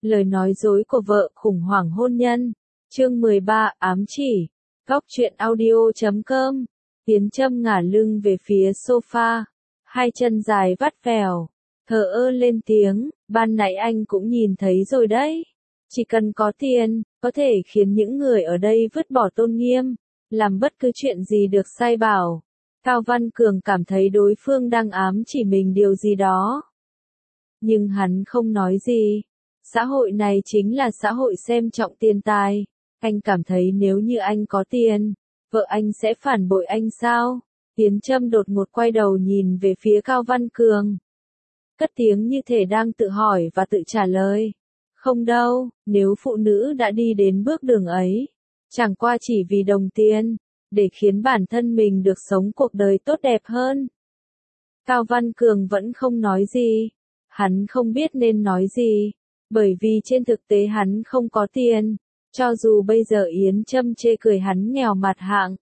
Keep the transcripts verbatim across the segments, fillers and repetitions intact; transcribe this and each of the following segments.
Lời nói dối của vợ khủng hoảng hôn nhân. Chương mười ba ám chỉ. Góc truyện audio chấm com. Tiến Trâm ngả lưng về phía sofa, hai chân dài vắt vẻo, thờ ơ lên tiếng, ban nãy anh cũng nhìn thấy rồi đấy. Chỉ cần có tiền, có thể khiến những người ở đây vứt bỏ tôn nghiêm, làm bất cứ chuyện gì được sai bảo. Cao Văn Cường cảm thấy đối phương đang ám chỉ mình điều gì đó. Nhưng hắn không nói gì. Xã hội này chính là xã hội xem trọng tiền tài. Anh cảm thấy nếu như anh có tiền, vợ anh sẽ phản bội anh sao? Tiến Trâm đột ngột quay đầu nhìn về phía Cao Văn Cường. Cất tiếng như thể đang tự hỏi và tự trả lời. Không đâu, nếu phụ nữ đã đi đến bước đường ấy, chẳng qua chỉ vì đồng tiền, để khiến bản thân mình được sống cuộc đời tốt đẹp hơn. Cao Văn Cường vẫn không nói gì. Hắn không biết nên nói gì, bởi vì trên thực tế hắn không có tiền. Cho dù bây giờ Yến Trâm chê cười hắn nghèo mặt hạng,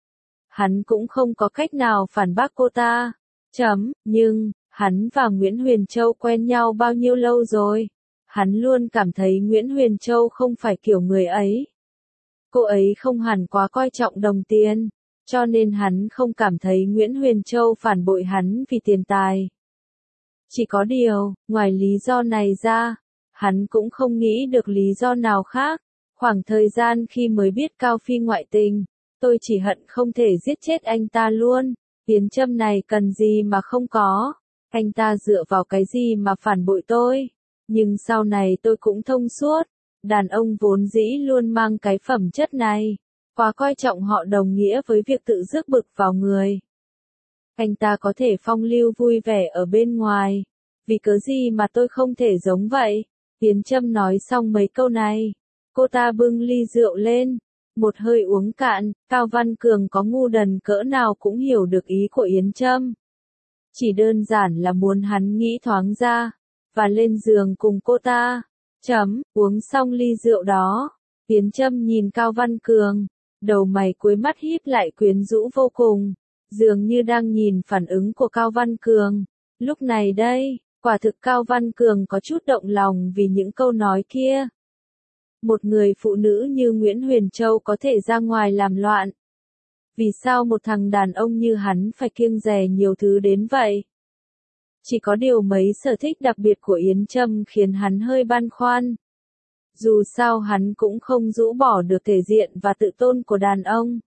hắn cũng không có cách nào phản bác cô ta. Chấm, nhưng, hắn và Nguyễn Huyền Châu quen nhau bao nhiêu lâu rồi? Hắn luôn cảm thấy Nguyễn Huyền Châu không phải kiểu người ấy. Cô ấy không hẳn quá coi trọng đồng tiền, cho nên hắn không cảm thấy Nguyễn Huyền Châu phản bội hắn vì tiền tài. Chỉ có điều, ngoài lý do này ra, hắn cũng không nghĩ được lý do nào khác. Khoảng thời gian khi mới biết Cao Phi ngoại tình, tôi chỉ hận không thể giết chết anh ta luôn. Tiến Trâm này cần gì mà không có, anh ta dựa vào cái gì mà phản bội tôi. Nhưng sau này tôi cũng thông suốt, đàn ông vốn dĩ luôn mang cái phẩm chất này, quá coi trọng họ đồng nghĩa với việc tự rước bực vào người. Anh ta có thể phong lưu vui vẻ ở bên ngoài, vì cớ gì mà tôi không thể giống vậy? Tiến Trâm nói xong mấy câu này, cô ta bưng ly rượu lên, một hơi uống cạn. Cao Văn Cường có ngu đần cỡ nào cũng hiểu được ý của Yến Trâm. Chỉ đơn giản là muốn hắn nghĩ thoáng ra, và lên giường cùng cô ta. Chấm, uống xong ly rượu đó, Yến Trâm nhìn Cao Văn Cường, đầu mày cuối mắt híp lại quyến rũ vô cùng, dường như đang nhìn phản ứng của Cao Văn Cường. Lúc này đây, quả thực Cao Văn Cường có chút động lòng vì những câu nói kia. Một người phụ nữ như Nguyễn Huyền Châu có thể ra ngoài làm loạn. Vì sao một thằng đàn ông như hắn phải kiêng dè nhiều thứ đến vậy? Chỉ có điều mấy sở thích đặc biệt của Yến Trâm khiến hắn hơi băn khoăn. Dù sao hắn cũng không rũ bỏ được thể diện và tự tôn của đàn ông.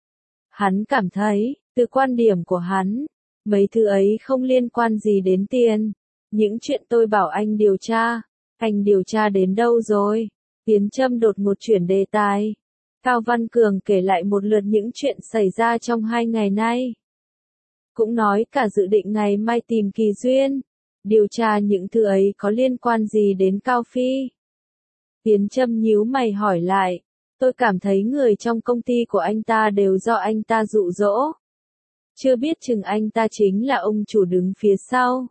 Hắn cảm thấy, từ quan điểm của hắn, mấy thứ ấy không liên quan gì đến tiền. Những chuyện tôi bảo anh điều tra, anh điều tra đến đâu rồi? Tiến Trâm đột ngột chuyển đề tài. Cao Văn Cường kể lại một lượt những chuyện xảy ra trong hai ngày nay. Cũng nói cả dự định ngày mai tìm Kỳ Duyên, điều tra những thứ ấy có liên quan gì đến Cao Phi. Tiến Trâm nhíu mày hỏi lại, tôi cảm thấy người trong công ty của anh ta đều do anh ta dụ dỗ. Chưa biết chừng anh ta chính là ông chủ đứng phía sau.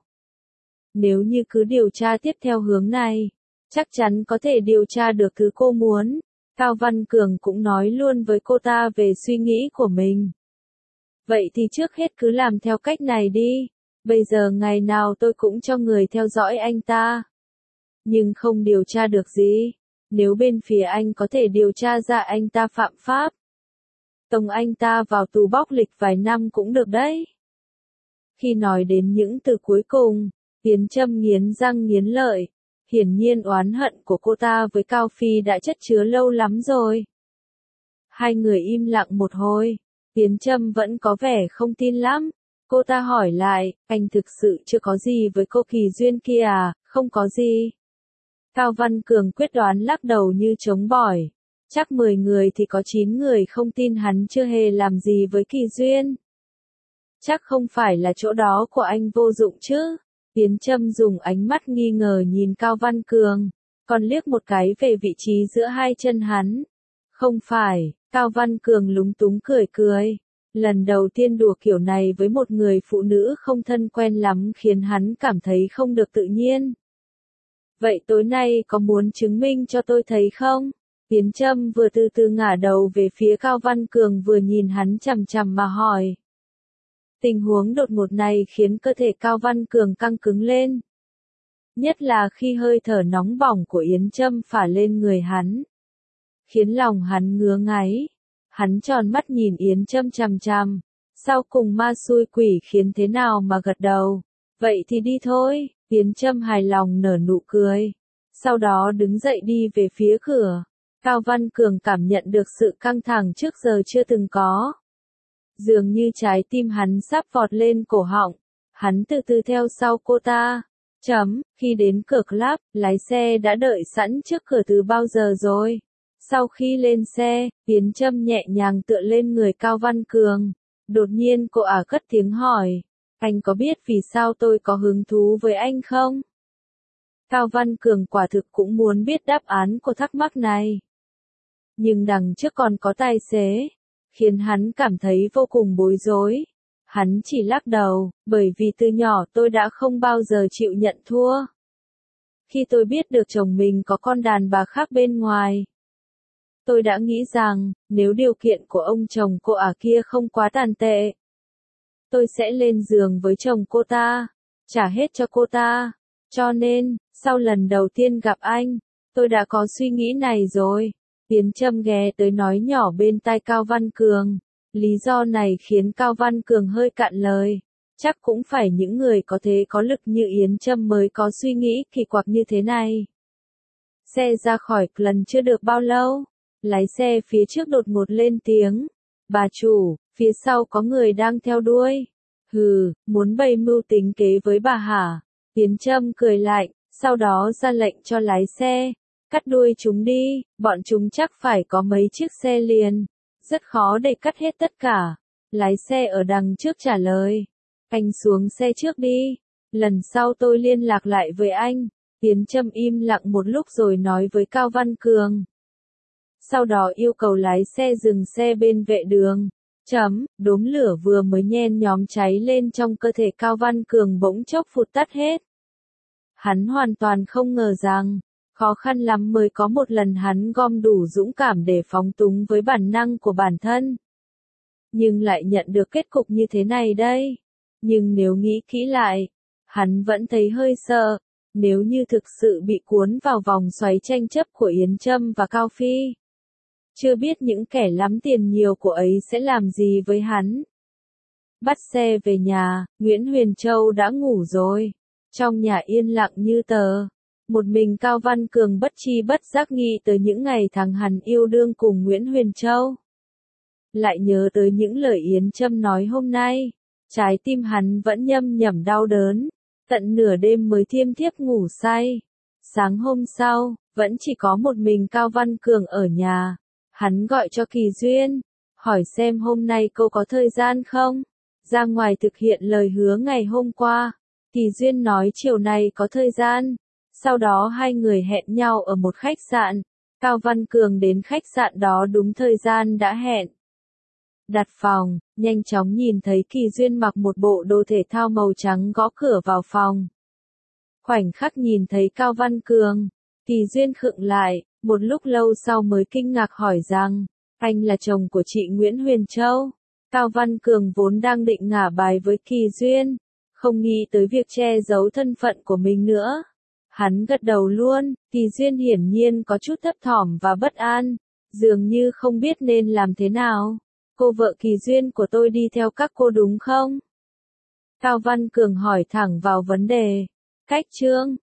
Nếu như cứ điều tra tiếp theo hướng này, chắc chắn có thể điều tra được thứ cô muốn. Cao Văn Cường cũng nói luôn với cô ta về suy nghĩ của mình. Vậy thì trước hết cứ làm theo cách này đi. Bây giờ ngày nào tôi cũng cho người theo dõi anh ta. Nhưng không điều tra được gì. Nếu bên phía anh có thể điều tra ra anh ta phạm pháp, tống anh ta vào tù bóc lịch vài năm cũng được đấy. Khi nói đến những từ cuối cùng, Tiến Trâm nghiến răng nghiến lợi. Hiển nhiên oán hận của cô ta với Cao Phi đã chất chứa lâu lắm rồi. Hai người im lặng một hồi. Tiến Trâm vẫn có vẻ không tin lắm. Cô ta hỏi lại, anh thực sự chưa có gì với cô Kỳ Duyên kia à? Không có gì. Cao Văn Cường quyết đoán lắc đầu như chống bỏi. Chắc mười người thì có chín người không tin hắn chưa hề làm gì với Kỳ Duyên. Chắc không phải là chỗ đó của anh vô dụng chứ? Tiến Trâm dùng ánh mắt nghi ngờ nhìn Cao Văn Cường, còn liếc một cái về vị trí giữa hai chân hắn. Không phải, Cao Văn Cường lúng túng cười cười. Lần đầu tiên đùa kiểu này với một người phụ nữ không thân quen lắm khiến hắn cảm thấy không được tự nhiên. Vậy tối nay có muốn chứng minh cho tôi thấy không? Tiến Trâm vừa từ từ ngả đầu về phía Cao Văn Cường vừa nhìn hắn chằm chằm mà hỏi. Tình huống đột ngột này khiến cơ thể Cao Văn Cường căng cứng lên. nhất là khi hơi thở nóng bỏng của Yến Trâm phả lên người hắn, khiến lòng hắn ngứa ngáy. Hắn tròn mắt nhìn Yến Trâm chằm chằm, sau cùng ma xui quỷ khiến thế nào mà gật đầu. Vậy thì đi thôi, Yến Trâm hài lòng nở nụ cười. Sau đó đứng dậy đi về phía cửa. Cao Văn Cường cảm nhận được sự căng thẳng trước giờ chưa từng có. Dường như trái tim hắn sắp vọt lên cổ họng. Hắn từ từ theo sau cô ta. Chấm, khi đến cửa club, lái xe đã đợi sẵn trước cửa từ bao giờ rồi. Sau khi lên xe, Yến Trâm nhẹ nhàng tựa lên người Cao Văn Cường. Đột nhiên cô ả cất tiếng hỏi. Anh có biết vì sao tôi có hứng thú với anh không? Cao Văn Cường quả thực cũng muốn biết đáp án của thắc mắc này. Nhưng đằng trước còn có tài xế, khiến hắn cảm thấy vô cùng bối rối. Hắn chỉ lắc đầu, bởi vì từ nhỏ tôi đã không bao giờ chịu nhận thua. Khi tôi biết được chồng mình có con đàn bà khác bên ngoài, tôi đã nghĩ rằng, nếu điều kiện của ông chồng cô ả kia không quá tàn tệ, tôi sẽ lên giường với chồng cô ta, trả hết cho cô ta. Cho nên, sau lần đầu tiên gặp anh, tôi đã có suy nghĩ này rồi. Yến Trâm ghé tới nói nhỏ bên tai Cao Văn Cường. Lý do này khiến Cao Văn Cường hơi cạn lời. Chắc cũng phải những người có thế có lực như Yến Trâm mới có suy nghĩ kỳ quặc như thế này. Xe ra khỏi lần chưa được bao lâu, lái xe phía trước đột ngột lên tiếng. Bà chủ, phía sau có người đang theo đuôi. Hừ, muốn bày mưu tính kế với bà hả? Yến Trâm cười lạnh, sau đó ra lệnh cho lái xe. Cắt đuôi chúng đi, bọn chúng chắc phải có mấy chiếc xe liền. Rất khó để cắt hết tất cả. Lái xe ở đằng trước trả lời. Anh xuống xe trước đi. Lần sau tôi liên lạc lại với anh. Yến Trâm im lặng một lúc rồi nói với Cao Văn Cường. Sau đó yêu cầu lái xe dừng xe bên vệ đường. Chấm, đốm lửa vừa mới nhen nhóm cháy lên trong cơ thể Cao Văn Cường bỗng chốc phụt tắt hết. Hắn hoàn toàn không ngờ rằng, khó khăn lắm mới có một lần hắn gom đủ dũng cảm để phóng túng với bản năng của bản thân. Nhưng lại nhận được kết cục như thế này đây. Nhưng nếu nghĩ kỹ lại, hắn vẫn thấy hơi sợ. Nếu như thực sự bị cuốn vào vòng xoáy tranh chấp của Yến Trâm và Cao Phi, chưa biết những kẻ lắm tiền nhiều của ấy sẽ làm gì với hắn. Bắt xe về nhà, Nguyễn Huyền Châu đã ngủ rồi. Trong nhà yên lặng như tờ. Một mình Cao Văn Cường bất chi bất giác nghĩ tới những ngày tháng hắn yêu đương cùng Nguyễn Huyền Châu. Lại nhớ tới những lời Yến Trâm nói hôm nay. Trái tim hắn vẫn nhâm nhẩm đau đớn. Tận nửa đêm mới thiêm thiếp ngủ say. Sáng hôm sau, vẫn chỉ có một mình Cao Văn Cường ở nhà. Hắn gọi cho Kỳ Duyên, hỏi xem hôm nay cô có thời gian không? Ra ngoài thực hiện lời hứa ngày hôm qua. Kỳ Duyên nói chiều nay có thời gian. Sau đó hai người hẹn nhau ở một khách sạn. Cao Văn Cường đến khách sạn đó đúng thời gian đã hẹn. Đặt phòng, nhanh chóng nhìn thấy Kỳ Duyên mặc một bộ đồ thể thao màu trắng gõ cửa vào phòng. Khoảnh khắc nhìn thấy Cao Văn Cường, Kỳ Duyên khựng lại, một lúc lâu sau mới kinh ngạc hỏi rằng, anh là chồng của chị Nguyễn Huyền Châu. Cao Văn Cường vốn đang định ngả bài với Kỳ Duyên, không nghĩ tới việc che giấu thân phận của mình nữa. Hắn gật đầu luôn. Kỳ Duyên hiển nhiên có chút thấp thỏm và bất an, dường như không biết nên làm thế nào. Cô vợ Kỳ Duyên của tôi đi theo các cô đúng không? Cao Văn Cường hỏi thẳng vào vấn đề. Cách chương,